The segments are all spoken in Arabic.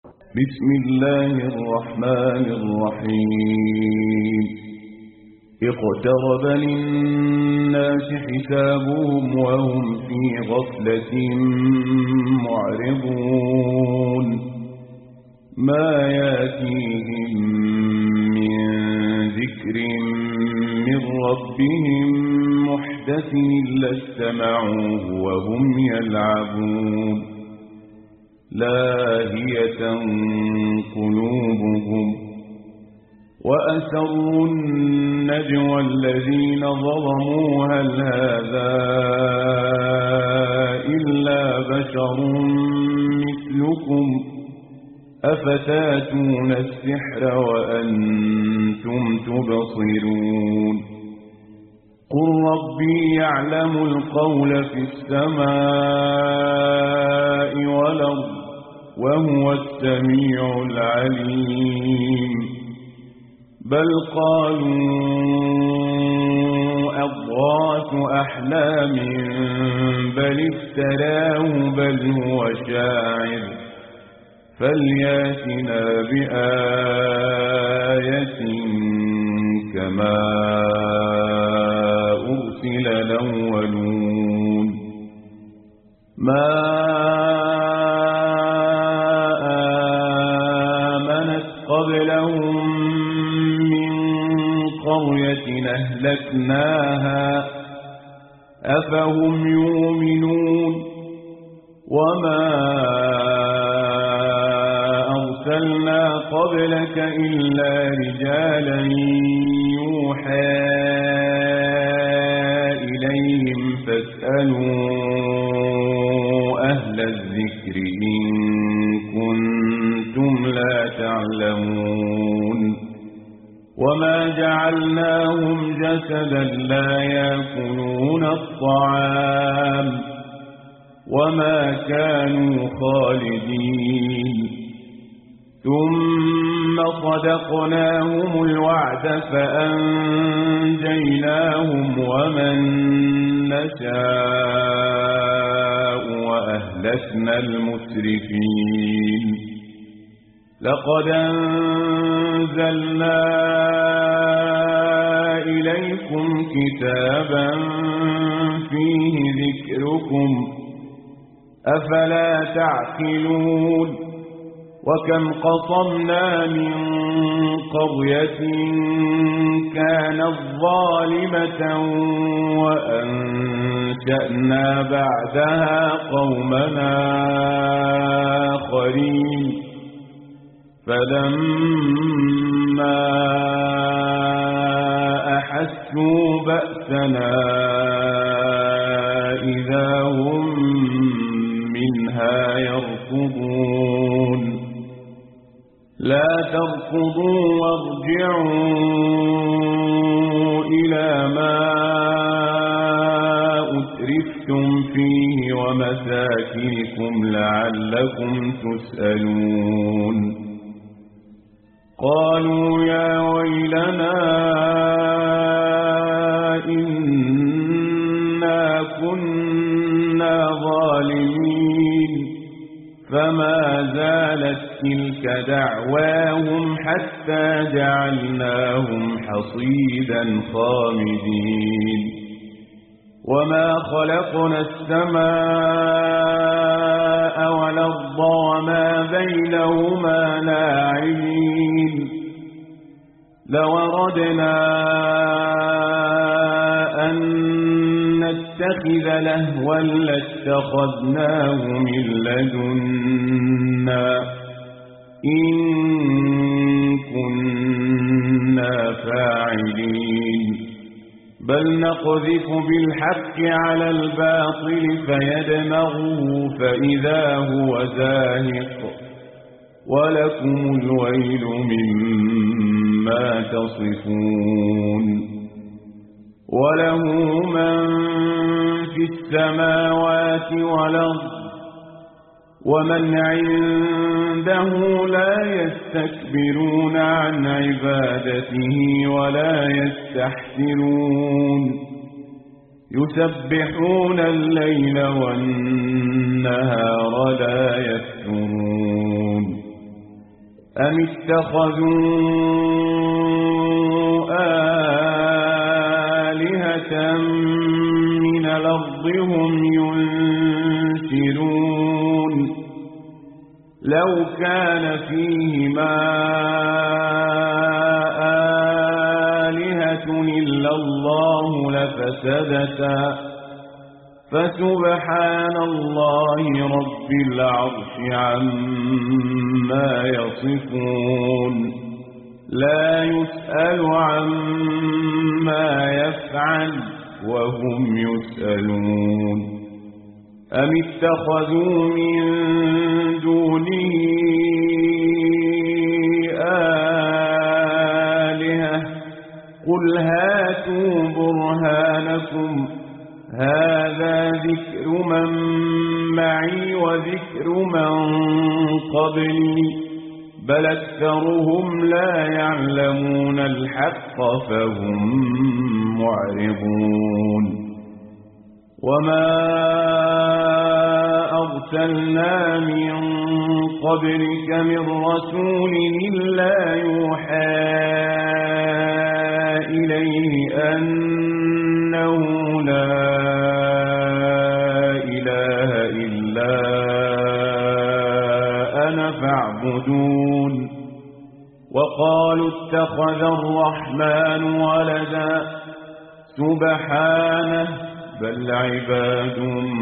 بسم الله الرحمن الرحيم. اقترب للناس حسابهم وهم في غفلة معرضون ما ياتيهم من ذكر من ربهم محدث إلا استمعوه وهم يلعبون لاهية قلوبهم وأسروا النجوى الذين ظلموا هل هذا إلا بشر مثلكم أفتاتون السحر وأنتم تبصرون قل ربي يعلم القول في السماء والأرض وهو السميع العليم بل قالوا أضغاث أحلام بل افتراه بل هو شاعر فلياتنا بآية كما أرسل الأولون ما آمنت قبلهم من قرية أهلكناها أفهم يؤمنون وما أرسلنا قبلك إلا رجالا يوحى إليهم فاسألوا أهل الذكر إن كنتم لا تعلمون وما جعلناهم جسدا لا يأكلون الطعام وما كانوا خالدين ثم صدقناهم الوعد فأنجيناهم ومن نشاء وأهلكنا المسرفين لقد أنزلنا إليكم كتابا فيه ذكركم أفلا تعقلون وكم قصمنا من قرية كانت ظالمة وأنشأنا بعدها قومنا آخرين فلما أحسوا بأسنا إذا هم منها يركضون لا تركضوا وارجعوا إلى ما أترفتم فيه ومساكنكم لعلكم تسألون قالوا يا ويلنا إنا كنا ظالمين فما زالت تلك دعواهم حتى جعلناهم حصيدا خامدين وما خلقنا السماء والأرض وما بينهما لاعبين لو أردنا أن نتخذ لهوا لاتخذناه من لدنا إن كنا فاعلين بل نقذف بالحق على الباطل فيدمغه فإذا هو زاهق ولكم الويل مما تصفون وله من في السماوات والأرض ومن عنده لا يستكبرون عن عبادته ولا يستحسرون يسبحون الليل والنهار لا يفترون أم اتخذوا آلهة من الأرض هم ينشرون لو كان فيهما آلهة إلا الله لفسدتا فسبحان الله رب العرش عما يصفون لا يسأل عما يفعل وهم يسألون أم اتخذوا من دونه آلهة قل هاتوا برهانكم هذا ذكر من معي وذكر من قبلي بل أكثرهم لا يعلمون الحق فهم معرضون وما أرسلنا من قبلك من رسول إلا يوحى إليه أنه لا إله إلا أنا فاعبدون وقالوا اتخذ الرحمن ولدا سبحانه بل عباد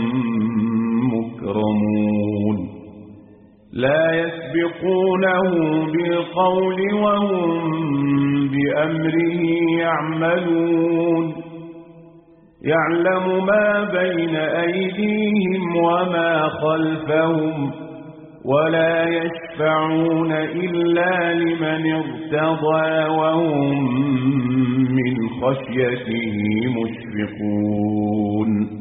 مكرمون لا يسبقونه بالقول وهم بأمره يعملون يعلم ما بين أيديهم وما خلفهم ولا يشفعون إلا لمن ارتضى وهم من خشيته مشفقون